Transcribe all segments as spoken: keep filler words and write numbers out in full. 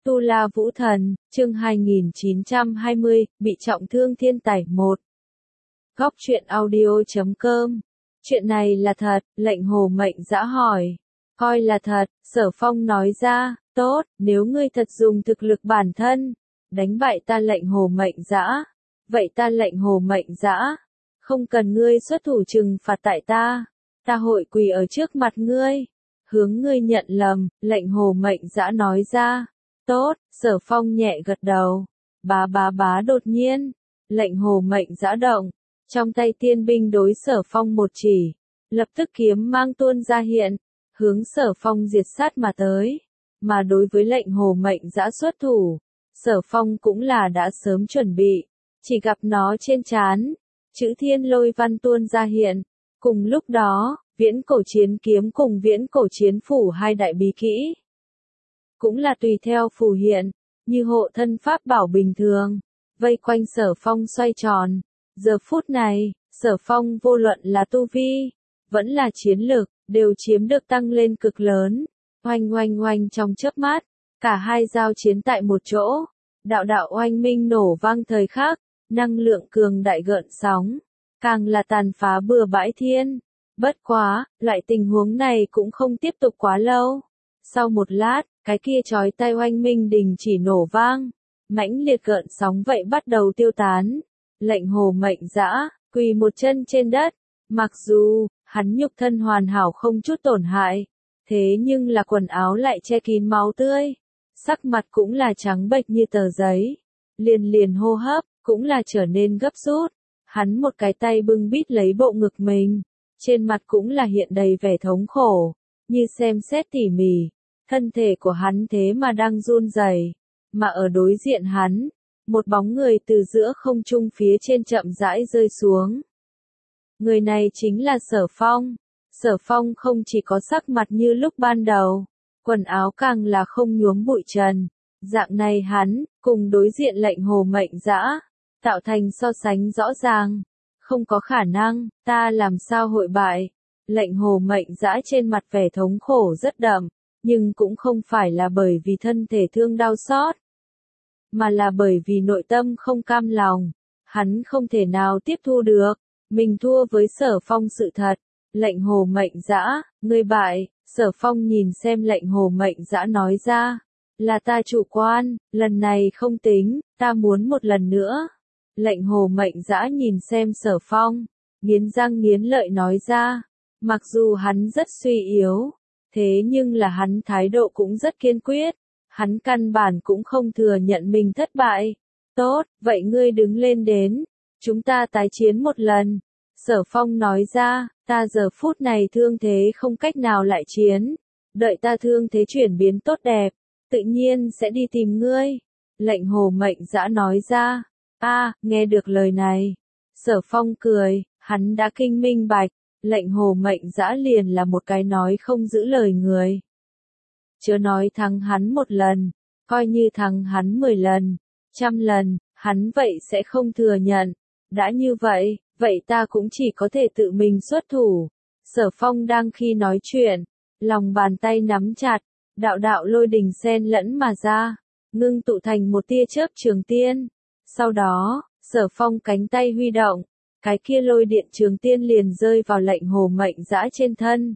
Tu La Vũ Thần, chương hai nghìn chín trăm hai mươi, bị trọng thương thiên tài một. Góc truyện audio chấm com. Chuyện này là thật, lệnh Hồ Mệnh Dã hỏi. Coi là thật, Sở Phong nói ra, tốt, nếu ngươi thật dùng thực lực bản thân, đánh bại ta lệnh Hồ Mệnh Dã. Vậy ta lệnh Hồ Mệnh Dã, không cần ngươi xuất thủ trừng phạt tại ta, ta hội quỳ ở trước mặt ngươi, hướng ngươi nhận lầm, lệnh Hồ Mệnh Dã nói ra. Tốt, Sở Phong nhẹ gật đầu. Bá bá bá đột nhiên, lệnh Hồ Mệnh Dã động, trong tay tiên binh đối Sở Phong một chỉ, lập tức kiếm mang tuôn ra hiện, hướng Sở Phong diệt sát mà tới. Mà đối với lệnh Hồ Mệnh Dã xuất thủ, Sở Phong cũng là đã sớm chuẩn bị, chỉ gặp nó trên trán, chữ thiên lôi văn tuôn ra hiện. Cùng lúc đó, viễn cổ chiến kiếm cùng viễn cổ chiến phủ hai đại bí kỹ cũng là tùy theo phù hiện, như hộ thân pháp bảo bình thường, vây quanh Sở Phong xoay tròn. Giờ phút này, Sở Phong vô luận là tu vi, vẫn là chiến lực, đều chiếm được tăng lên cực lớn. Oanh oanh oanh trong chớp mắt, cả hai giao chiến tại một chỗ, đạo đạo oanh minh nổ vang thời khắc, năng lượng cường đại gợn sóng, càng là tàn phá bừa bãi thiên. Bất quá, loại tình huống này cũng không tiếp tục quá lâu. Sau một lát, cái kia chói tai oanh minh đình chỉ nổ vang, mãnh liệt gợn sóng vậy bắt đầu tiêu tán. Lệnh Hồ Mệnh Dã quỳ một chân trên đất, mặc dù hắn nhục thân hoàn hảo không chút tổn hại, thế nhưng là quần áo lại che kín máu tươi, sắc mặt cũng là trắng bệch như tờ giấy, liền liền hô hấp cũng là trở nên gấp rút. Hắn một cái tay bưng bít lấy bộ ngực mình, trên mặt cũng là hiện đầy vẻ thống khổ, như xem xét tỉ mỉ, thân thể của hắn thế mà đang run rẩy, mà ở đối diện hắn, một bóng người từ giữa không trung phía trên chậm rãi rơi xuống. Người này chính là Sở Phong. Sở Phong không chỉ có sắc mặt như lúc ban đầu, quần áo càng là không nhuốm bụi trần. Dạng này hắn, cùng đối diện lệnh Hồ Mệnh Dã, tạo thành so sánh rõ ràng. Không có khả năng, ta làm sao hội bại. Lệnh Hồ Mệnh Dã trên mặt vẻ thống khổ rất đậm, nhưng cũng không phải là bởi vì thân thể thương đau xót, mà là bởi vì nội tâm không cam lòng. Hắn không thể nào tiếp thu được mình thua với Sở Phong sự thật. Lệnh Hồ Mệnh Dã, ngươi bại. Sở Phong nhìn xem lệnh Hồ Mệnh Dã nói ra, là ta chủ quan, lần này không tính, ta muốn một lần nữa. Lệnh Hồ Mệnh Dã nhìn xem Sở Phong, nghiến răng nghiến lợi nói ra, mặc dù hắn rất suy yếu, thế nhưng là hắn thái độ cũng rất kiên quyết, hắn căn bản cũng không thừa nhận mình thất bại. Tốt, vậy ngươi đứng lên đến, chúng ta tái chiến một lần. Sở Phong nói ra, ta giờ phút này thương thế không cách nào lại chiến, đợi ta thương thế chuyển biến tốt đẹp, tự nhiên sẽ đi tìm ngươi. Lệnh Hồ Mệnh Dã nói ra. A, nghe được lời này, Sở Phong cười, hắn đã kinh minh bạch, lệnh Hồ Mệnh Dã liền là một cái nói không giữ lời người. Chớ nói thắng hắn một lần, coi như thắng hắn mười lần, trăm lần, hắn vậy sẽ không thừa nhận. Đã như vậy, vậy ta cũng chỉ có thể tự mình xuất thủ. Sở Phong đang khi nói chuyện, lòng bàn tay nắm chặt, đạo đạo lôi đình xen lẫn mà ra, ngưng tụ thành một tia chớp trường tiên. Sau đó, Sở Phong cánh tay huy động, cái kia lôi điện trường tiên liền rơi vào lệnh Hồ Mệnh Dã trên thân.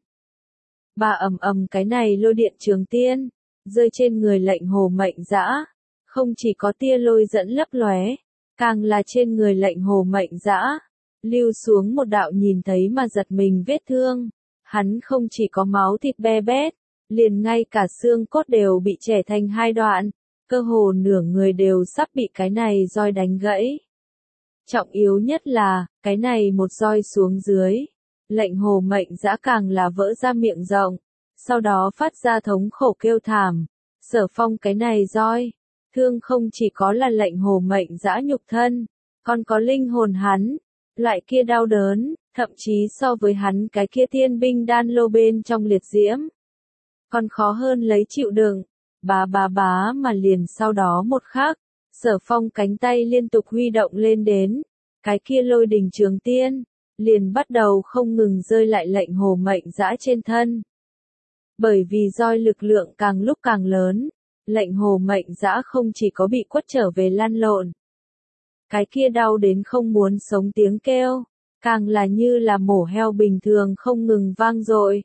Bà ầm ầm cái này lôi điện trường tiên, rơi trên người lệnh Hồ Mệnh Dã, không chỉ có tia lôi dẫn lấp lóe, càng là trên người lệnh Hồ Mệnh Dã, lưu xuống một đạo nhìn thấy mà giật mình vết thương. Hắn không chỉ có máu thịt be bét, liền ngay cả xương cốt đều bị chẻ thành hai đoạn. Cơ hồ nửa người đều sắp bị cái này roi đánh gãy. Trọng yếu nhất là, cái này một roi xuống dưới, lệnh Hồ Mệnh Dã càng là vỡ ra miệng rộng, sau đó phát ra thống khổ kêu thảm. Sở Phong cái này roi, thương không chỉ có là lệnh Hồ Mệnh Dã nhục thân, còn có linh hồn hắn, loại kia đau đớn, thậm chí so với hắn cái kia thiên binh đan lô bên trong liệt diễm, còn khó hơn lấy chịu đựng. Bá bá bá mà liền sau đó một khắc, Sở Phong cánh tay liên tục huy động lên đến, cái kia lôi đình trường tiên, liền bắt đầu không ngừng rơi lại lệnh Hồ Mệnh Dã trên thân. Bởi vì roi lực lượng càng lúc càng lớn, Lệnh hồ mệnh dã không chỉ có bị quất trở về lăn lộn. Cái kia đau đến không muốn sống tiếng kêu, càng là như là mổ heo bình thường không ngừng vang dội.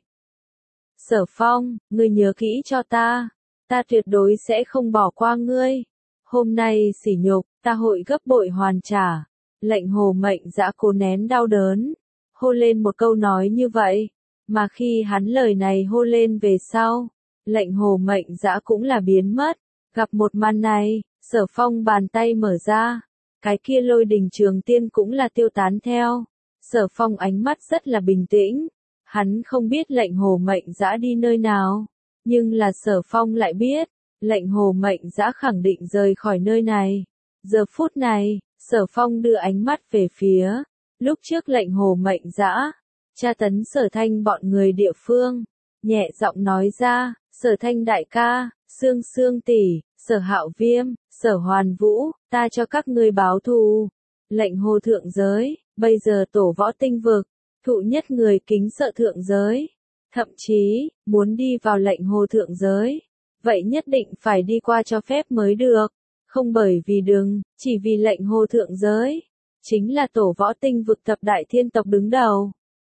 Sở Phong, ngươi nhớ kỹ cho ta, ta tuyệt đối sẽ không bỏ qua ngươi. Hôm nay sỉ nhục, ta hội gấp bội hoàn trả. Lệnh hồ mệnh dã cố nén đau đớn, hô lên một câu nói như vậy, mà khi hắn lời này hô lên về sau, lệnh hồ mệnh dã cũng là biến mất. Gặp một màn này, Sở Phong bàn tay mở ra, cái kia lôi đình trường tiên cũng là tiêu tán theo. Sở Phong ánh mắt rất là bình tĩnh, hắn không biết lệnh hồ mệnh dã đi nơi nào, nhưng là Sở Phong lại biết, lệnh hồ mệnh dã khẳng định rời khỏi nơi này. Giờ phút này, Sở Phong đưa ánh mắt về phía, lúc trước lệnh hồ mệnh dã, tra tấn Sở Thanh bọn người địa phương, nhẹ giọng nói ra, Sở Thanh đại ca, Sương Sương tỷ, Sở Hạo Viêm, Sở Hoàn Vũ, ta cho các ngươi báo thù. Lệnh hồ thượng giới, bây giờ tổ võ tinh vực, thụ nhất người kính sợ thượng giới, thậm chí, muốn đi vào lệnh hồ thượng giới, vậy nhất định phải đi qua cho phép mới được, không bởi vì đừng, chỉ vì lệnh hồ thượng giới, chính là tổ võ tinh vực thập đại thiên tộc đứng đầu.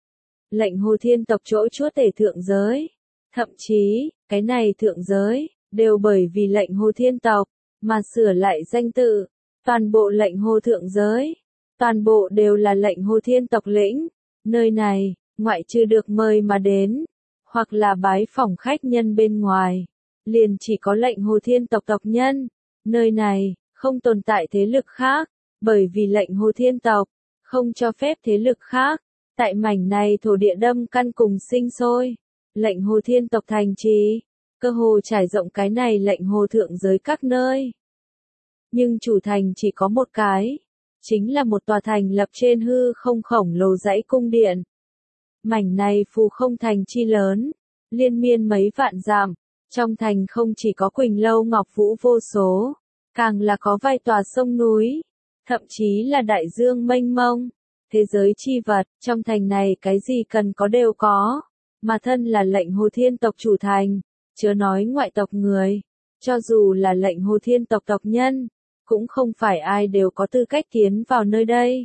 Lệnh hồ thiên tộc chỗ chúa tể thượng giới, thậm chí, cái này thượng giới, đều bởi vì lệnh hồ thiên tộc, mà sửa lại danh tự, toàn bộ lệnh hồ thượng giới, toàn bộ đều là lệnh hồ thiên tộc lĩnh, nơi này, ngoại trừ được mời mà đến, hoặc là bái phỏng khách nhân bên ngoài, liền chỉ có lệnh hồ thiên tộc tộc nhân, nơi này, không tồn tại thế lực khác, bởi vì lệnh hồ thiên tộc, không cho phép thế lực khác, tại mảnh này thổ địa đâm căn cùng sinh sôi, lệnh hồ thiên tộc thành trì, cơ hồ trải rộng cái này lệnh hồ thượng giới các nơi. Nhưng chủ thành chỉ có một cái, chính là một tòa thành lập trên hư không khổng lồ dãy cung điện. Mảnh này phù không thành chi lớn, liên miên mấy vạn dặm, trong thành không chỉ có Quỳnh Lâu Ngọc Vũ vô số, càng là có vài tòa sông núi, thậm chí là đại dương mênh mông, thế giới chi vật, trong thành này cái gì cần có đều có, mà thân là lệnh hồ thiên tộc chủ thành, chớ nói ngoại tộc người, cho dù là lệnh hồ thiên tộc tộc nhân, cũng không phải ai đều có tư cách tiến vào nơi đây.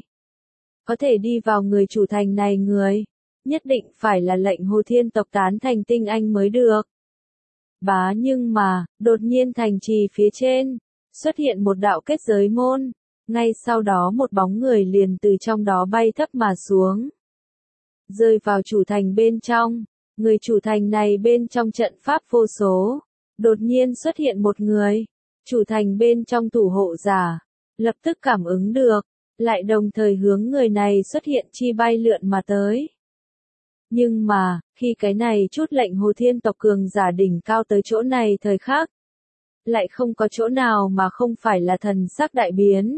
Có thể đi vào người chủ thành này người, nhất định phải là lệnh hồ thiên tộc tán thành tinh anh mới được. Bá nhưng mà, đột nhiên thành trì phía trên, xuất hiện một đạo kết giới môn, ngay sau đó một bóng người liền từ trong đó bay thấp mà xuống. Rơi vào chủ thành bên trong, người chủ thành này bên trong trận pháp vô số, đột nhiên xuất hiện một người, chủ thành bên trong thủ hộ giả, lập tức cảm ứng được, lại đồng thời hướng người này xuất hiện chi bay lượn mà tới. Nhưng mà, khi cái này chút lệnh hồ thiên tộc cường giả đỉnh cao tới chỗ này thời khắc, lại không có chỗ nào mà không phải là thần sắc đại biến.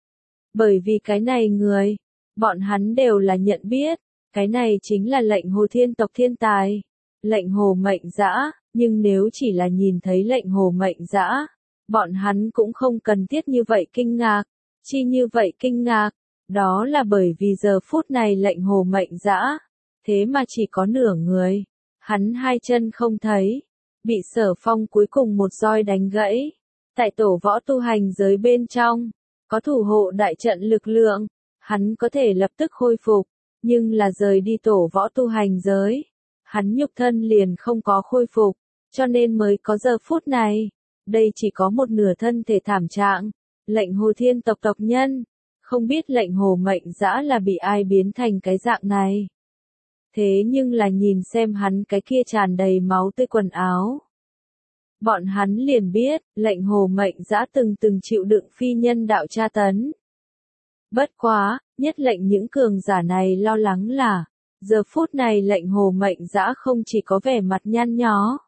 Bởi vì cái này người, bọn hắn đều là nhận biết, cái này chính là lệnh hồ thiên tộc thiên tài, lệnh hồ mệnh dã, nhưng nếu chỉ là nhìn thấy lệnh hồ mệnh dã, bọn hắn cũng không cần thiết như vậy kinh ngạc, chi như vậy kinh ngạc, đó là bởi vì giờ phút này lệnh hồ mệnh dã, thế mà chỉ có nửa người, hắn hai chân không thấy, bị Sở Phong cuối cùng một roi đánh gãy, tại tổ võ tu hành giới bên trong, có thủ hộ đại trận lực lượng, hắn có thể lập tức khôi phục, nhưng là rời đi tổ võ tu hành giới, hắn nhục thân liền không có khôi phục, cho nên mới có giờ phút này, đây chỉ có một nửa thân thể thảm trạng, lệnh hồ thiên tộc tộc nhân, không biết lệnh hồ mệnh dã là bị ai biến thành cái dạng này. Thế nhưng là nhìn xem hắn cái kia tràn đầy máu tươi quần áo. Bọn hắn liền biết, lệnh hồ mệnh dã từng từng chịu đựng phi nhân đạo tra tấn. Bất quá, nhất lệnh những cường giả này lo lắng là, giờ phút này lệnh hồ mệnh dã không chỉ có vẻ mặt nhăn nhó.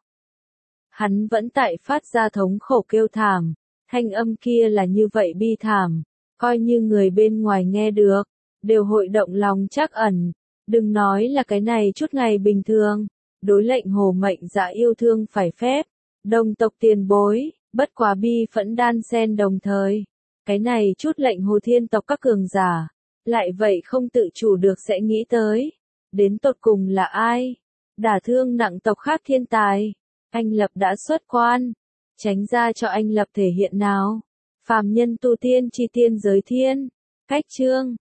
Hắn vẫn tại phát ra thống khổ kêu thảm, thanh âm kia là như vậy bi thảm, coi như người bên ngoài nghe được, đều hội động lòng trắc ẩn. Đừng nói là cái này chút ngày bình thường, đối lệnh hồ mệnh dã yêu thương phải phép, đồng tộc tiền bối, bất quá bi phẫn đan xen đồng thời. Cái này chút lệnh hồ thiên tộc các cường giả, lại vậy không tự chủ được sẽ nghĩ tới, đến tột cùng là ai? Đả thương nặng tộc khác thiên tài, anh lập đã xuất quan, Tránh ra cho anh lập thể hiện nào. Phàm nhân tu tiên chi tiên giới thiên. Cách chương.